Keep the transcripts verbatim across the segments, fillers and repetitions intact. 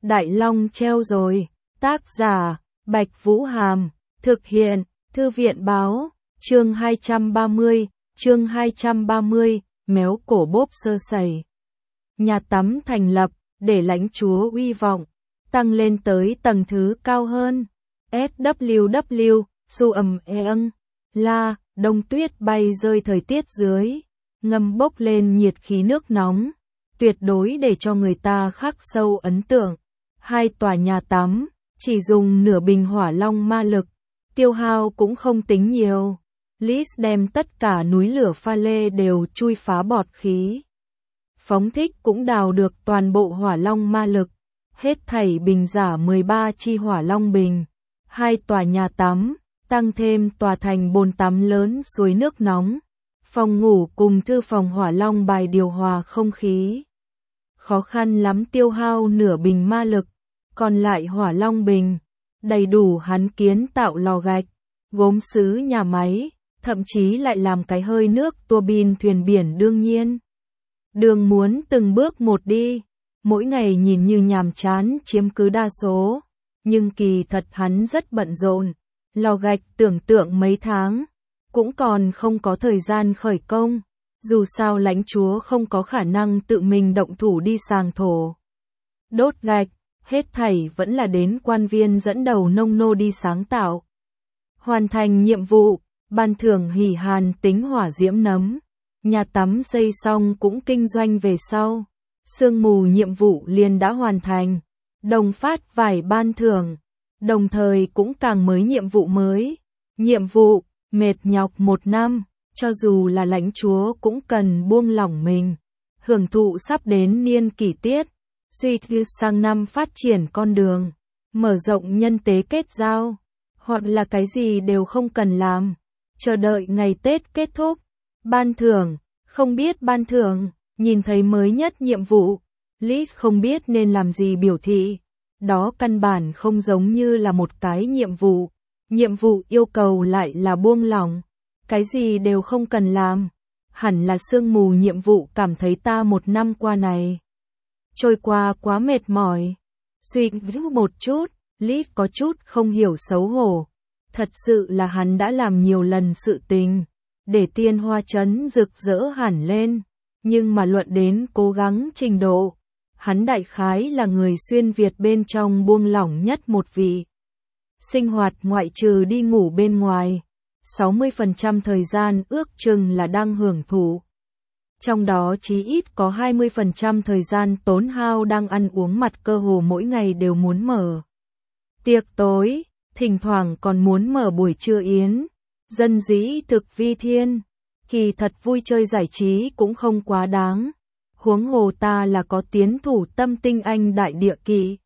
Đại Long treo rồi. Tác giả, Bạch Vũ Hàm. Thực hiện, Thư viện báo. Chương hai trăm ba mươi, chương hai trăm ba mươi, méo cổ bốp sơ sẩy. Nhà tắm thành lập, để lãnh chúa uy vọng, tăng lên tới tầng thứ cao hơn. ét vê kép vê, su ầm eng, la, đông tuyết bay rơi thời tiết dưới, ngâm bốc lên nhiệt khí nước nóng, tuyệt đối để cho người ta khắc sâu ấn tượng. Hai tòa nhà tắm, chỉ dùng nửa bình hỏa long ma lực, tiêu hao cũng không tính nhiều. Liz đem tất cả núi lửa pha lê đều chui phá bọt khí. Phóng thích cũng đào được toàn bộ hỏa long ma lực, hết thảy bình giả mười ba chi hỏa long bình. Hai tòa nhà tắm, tăng thêm tòa thành bồn tắm lớn suối nước nóng, phòng ngủ cùng thư phòng hỏa long bài điều hòa không khí. Khó khăn lắm tiêu hao nửa bình ma lực, còn lại hỏa long bình, đầy đủ hắn kiến tạo lò gạch, gốm sứ nhà máy, thậm chí lại làm cái hơi nước tua bin thuyền biển đương nhiên. Đường muốn từng bước một đi, mỗi ngày nhìn như nhàm chán chiếm cứ đa số, nhưng kỳ thật hắn rất bận rộn. Lò gạch tưởng tượng mấy tháng, cũng còn không có thời gian khởi công, dù sao lãnh chúa không có khả năng tự mình động thủ đi sàng thổ. Đốt gạch, hết thảy vẫn là đến quan viên dẫn đầu nông nô đi sáng tạo. Hoàn thành nhiệm vụ, ban thưởng hỉ hàn tính hỏa diễm nấm. Nhà tắm xây xong cũng kinh doanh về sau. Sương mù nhiệm vụ liền đã hoàn thành. Đồng phát vài ban thưởng. Đồng thời cũng càng mới nhiệm vụ mới. Nhiệm vụ, mệt nhọc một năm, cho dù là lãnh chúa cũng cần buông lỏng mình. Hưởng thụ sắp đến niên kỷ tiết. Suy thư sang năm phát triển con đường. Mở rộng nhân tế kết giao. Hoặc là cái gì đều không cần làm. Chờ đợi ngày Tết kết thúc. Ban thưởng, không biết ban thưởng, nhìn thấy mới nhất nhiệm vụ. Liz không biết nên làm gì biểu thị. Đó căn bản không giống như là một cái nhiệm vụ. Nhiệm vụ yêu cầu lại là buông lỏng. Cái gì đều không cần làm. Hẳn là sương mù nhiệm vụ cảm thấy ta một năm qua này trôi qua quá mệt mỏi. Suy nghĩ một chút, Liz có chút không hiểu xấu hổ. Thật sự là hắn đã làm nhiều lần sự tình, để tiên hoa trấn rực rỡ hẳn lên. Nhưng mà luận đến cố gắng trình độ, hắn đại khái là người xuyên Việt bên trong buông lỏng nhất một vị. Sinh hoạt ngoại trừ đi ngủ bên ngoài, sáu mươi phần trăm thời gian ước chừng là đang hưởng thụ. Trong đó chí ít có hai mươi phần trăm thời gian tốn hao đang ăn uống, mặt cơ hồ mỗi ngày đều muốn mở tiệc tối, thỉnh thoảng còn muốn mở buổi trưa yến. Dân dĩ thực vi thiên, kỳ thật vui chơi giải trí cũng không quá đáng. Huống hồ ta là có tiến thủ tâm tinh anh đại địa kỵ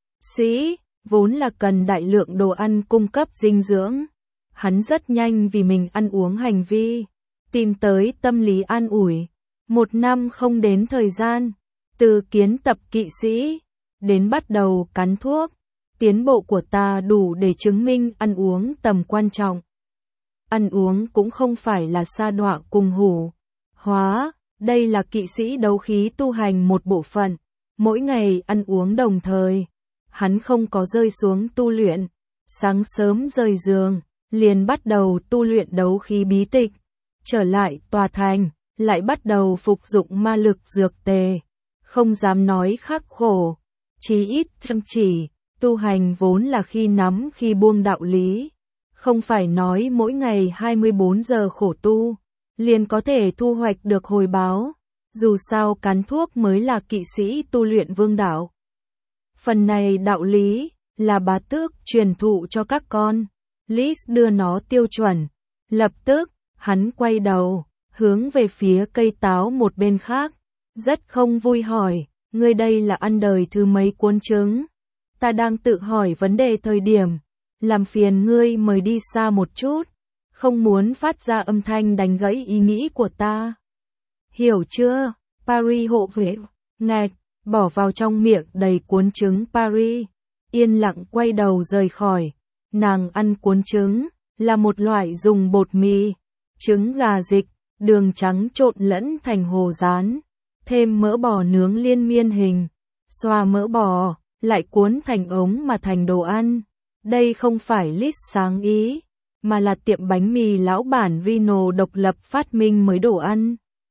sĩ, vốn là cần đại lượng đồ ăn cung cấp dinh dưỡng. Hắn rất nhanh vì mình ăn uống hành vi, tìm tới tâm lý an ủi. Một năm không đến thời gian, từ kiến tập kỵ sĩ, đến bắt đầu cắn thuốc, tiến bộ của ta đủ để chứng minh ăn uống tầm quan trọng. Ăn uống cũng không phải là sa đọa cùng hủ hóa, đây là kỵ sĩ đấu khí tu hành một bộ phận, mỗi ngày ăn uống đồng thời. Hắn không có rơi xuống tu luyện, sáng sớm rời giường, liền bắt đầu tu luyện đấu khí bí tịch, trở lại tòa thành, lại bắt đầu phục dụng ma lực dược tề, không dám nói khắc khổ, chí ít chăm chỉ, tu hành vốn là khi nắm khi buông đạo lý. Không phải nói mỗi ngày hai mươi bốn giờ khổ tu, liền có thể thu hoạch được hồi báo. Dù sao cắn thuốc mới là kỵ sĩ tu luyện vương đạo. Phần này đạo lý, là bá tước truyền thụ cho các con. Liz đưa nó tiêu chuẩn. Lập tức, hắn quay đầu, hướng về phía cây táo một bên khác. Rất không vui hỏi, ngươi đây là ăn đời thứ mấy cuốn trứng? Ta đang tự hỏi vấn đề thời điểm. Làm phiền ngươi mời đi xa một chút, không muốn phát ra âm thanh đánh gãy ý nghĩ của ta. Hiểu chưa? Paris hộ vệ, ngạch, bỏ vào trong miệng đầy cuốn trứng Paris, yên lặng quay đầu rời khỏi. Nàng ăn cuốn trứng, là một loại dùng bột mì, trứng gà dịch, đường trắng trộn lẫn thành hồ rán, thêm mỡ bò nướng liên miên hình, xoa mỡ bò, lại cuốn thành ống mà thành đồ ăn. Đây không phải Liz sáng ý, mà là tiệm bánh mì lão bản Reno độc lập phát minh mới đồ ăn.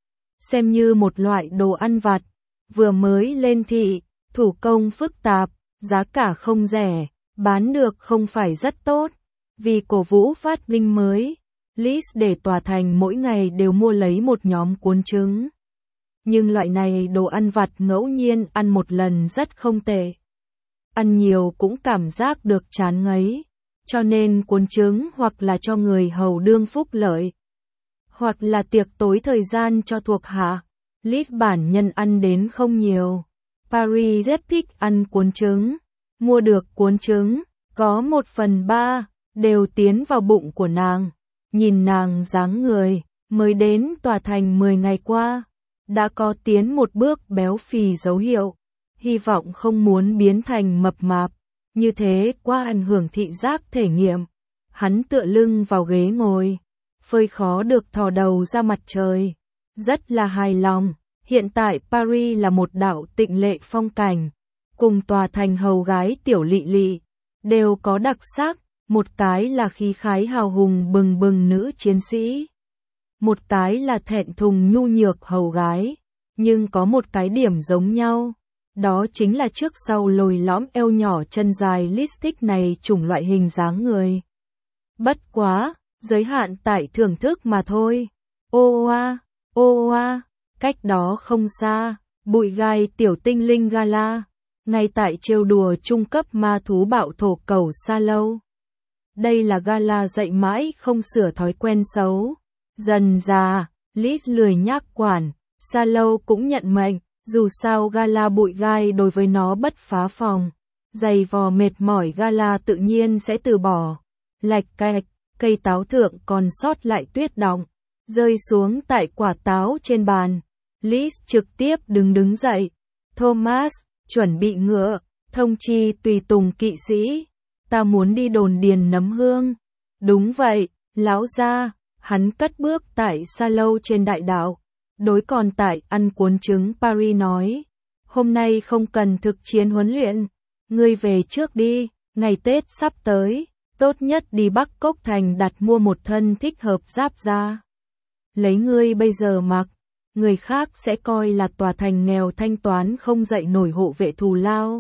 Xem như một loại đồ ăn vặt, vừa mới lên thị, thủ công phức tạp, giá cả không rẻ, bán được không phải rất tốt. Vì cổ vũ phát minh mới, Liz để tòa thành mỗi ngày đều mua lấy một nhóm cuốn trứng. Nhưng loại này đồ ăn vặt ngẫu nhiên ăn một lần rất không tệ. Ăn nhiều cũng cảm giác được chán ngấy, cho nên cuốn trứng hoặc là cho người hầu đương phúc lợi, hoặc là tiệc tối thời gian cho thuộc hạ. Liz bản nhân ăn đến không nhiều. Paris rất thích ăn cuốn trứng. Mua được cuốn trứng, có một phần ba, đều tiến vào bụng của nàng. Nhìn nàng dáng người, mới đến tòa thành mười ngày qua, đã có tiến một bước béo phì dấu hiệu. Hy vọng không muốn biến thành mập mạp, như thế qua ảnh hưởng thị giác thể nghiệm. Hắn tựa lưng vào ghế ngồi, phơi khó được thò đầu ra mặt trời. Rất là hài lòng, hiện tại Paris là một đảo tịnh lệ phong cảnh, cùng tòa thành hầu gái tiểu lị lị, đều có đặc sắc, một cái là khí khái hào hùng bừng bừng nữ chiến sĩ, một cái là thẹn thùng nhu nhược hầu gái, nhưng có một cái điểm giống nhau. Đó chính là trước sau lồi lõm eo nhỏ chân dài lipstick này chủng loại hình dáng người. Bất quá, giới hạn tại thưởng thức mà thôi. Ô oa, ô oa, cách đó không xa, bụi gai tiểu tinh linh gala, ngay tại trêu đùa trung cấp ma thú bạo thổ cầu xa lâu. Đây là gala dạy mãi không sửa thói quen xấu. Dần già, Liz lười nhác quản, xa lâu cũng nhận mệnh. Dù sao gala bụi gai đối với nó bất phá phòng, giày vò mệt mỏi gala tự nhiên sẽ từ bỏ. Lạch cạch, cây táo thượng còn sót lại tuyết đọng, rơi xuống tại quả táo trên bàn. Liz trực tiếp đứng đứng dậy. Thomas, chuẩn bị ngựa, thông chi tùy tùng kỵ sĩ. Ta muốn đi đồn điền nấm hương. Đúng vậy, lão gia, hắn cất bước tại xa lâu trên đại đạo. Đối còn tại ăn cuốn trứng Paris nói, hôm nay không cần thực chiến huấn luyện, ngươi về trước đi, ngày Tết sắp tới, tốt nhất đi Bắc Cốc Thành đặt mua một thân thích hợp giáp da. Lấy ngươi bây giờ mặc, người khác sẽ coi là tòa thành nghèo thanh toán không dậy nổi hộ vệ thù lao.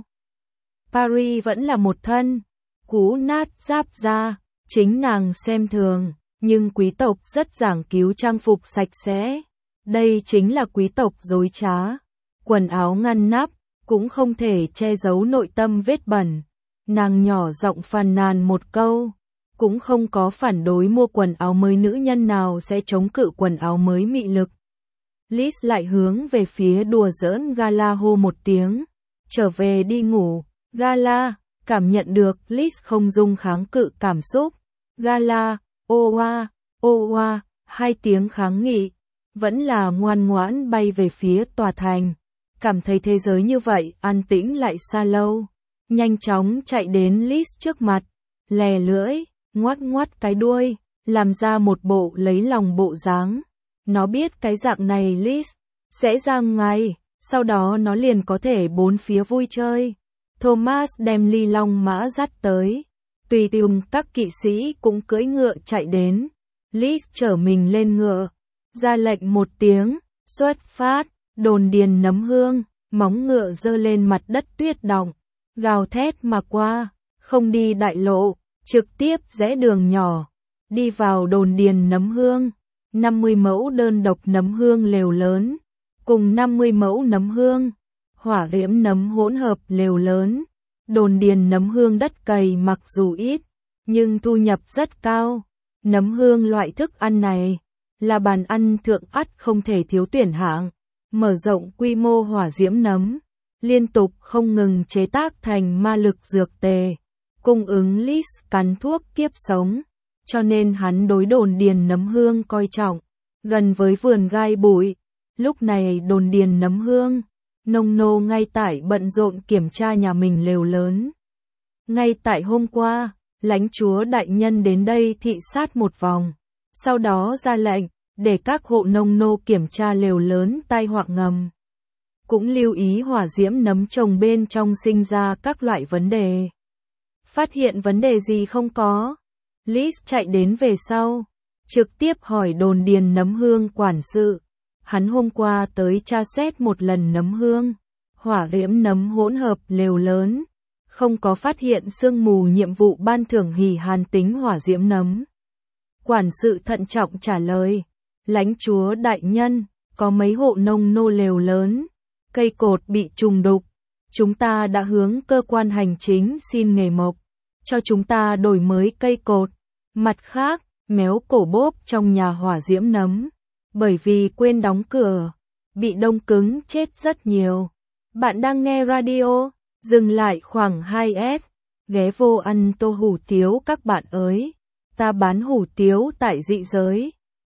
Paris vẫn là một thân, cũ nát giáp da, chính nàng xem thường, nhưng quý tộc rất giảng cứu trang phục sạch sẽ. Đây chính là quý tộc dối trá. Quần áo ngăn nắp, cũng không thể che giấu nội tâm vết bẩn. Nàng nhỏ giọng phàn nàn một câu, cũng không có phản đối mua quần áo mới, nữ nhân nào sẽ chống cự quần áo mới mị lực. Liz lại hướng về phía đùa giỡn gala hô một tiếng, trở về đi ngủ. Gala, cảm nhận được Liz không dung kháng cự cảm xúc. Gala, ô oa, ô oa, hai tiếng kháng nghị. Vẫn là ngoan ngoãn bay về phía tòa thành, cảm thấy thế giới như vậy an tĩnh lại xa lâu, nhanh chóng chạy đến Liz trước mặt, lè lưỡi, ngoắt ngoắt cái đuôi, làm ra một bộ lấy lòng bộ dáng. Nó biết cái dạng này Liz sẽ ra ngay, sau đó nó liền có thể bốn phía vui chơi. Thomas đem ly long mã dắt tới, tùy tùng các kỵ sĩ cũng cưỡi ngựa chạy đến. Liz chở mình lên ngựa, ra lệnh một tiếng, xuất phát, đồn điền nấm hương, móng ngựa giơ lên mặt đất tuyết đọng, gào thét mà qua, không đi đại lộ, trực tiếp rẽ đường nhỏ, đi vào đồn điền nấm hương. năm mươi mẫu đơn độc nấm hương lều lớn, cùng năm mươi mẫu nấm hương, hỏa diễm nấm hỗn hợp lều lớn. Đồn điền nấm hương đất cày mặc dù ít, nhưng thu nhập rất cao. Nấm hương loại thức ăn này là bàn ăn thượng ắt không thể thiếu tuyển hạng. Mở rộng quy mô hỏa diễm nấm, liên tục không ngừng chế tác thành ma lực dược tề, cung ứng Liz cắn thuốc kiếp sống, cho nên hắn đối đồn điền nấm hương coi trọng, gần với vườn gai bụi. Lúc này đồn điền nấm hương, nông nô ngay tại bận rộn kiểm tra nhà mình lều lớn. Ngay tại hôm qua, lãnh chúa đại nhân đến đây thị sát một vòng, sau đó ra lệnh để các hộ nông nô kiểm tra lều lớn tai họa ngầm. cũng lưu ý hỏa diễm nấm trồng bên trong sinh ra các loại vấn đề. Phát hiện vấn đề gì không có? Liz chạy đến về sau, trực tiếp hỏi đồn điền nấm hương quản sự. Hắn hôm qua tới tra xét một lần nấm hương, hỏa diễm nấm hỗn hợp lều lớn, không có phát hiện sương mù. Nhiệm vụ ban thưởng hỉ hàn tính hỏa diễm nấm. Quản sự thận trọng trả lời, lãnh chúa đại nhân, có mấy hộ nông nô lều lớn, cây cột bị trùng đục, chúng ta đã hướng cơ quan hành chính xin nghề mộc, cho chúng ta đổi mới cây cột. Mặt khác, méo cổ bốp trong nhà hỏa diễm nấm, bởi vì quên đóng cửa, bị đông cứng chết rất nhiều. Bạn đang nghe radio, dừng lại khoảng hai S, ghé vô ăn tô hủ tiếu các bạn ơi, ta bán hủ tiếu tại dị giới.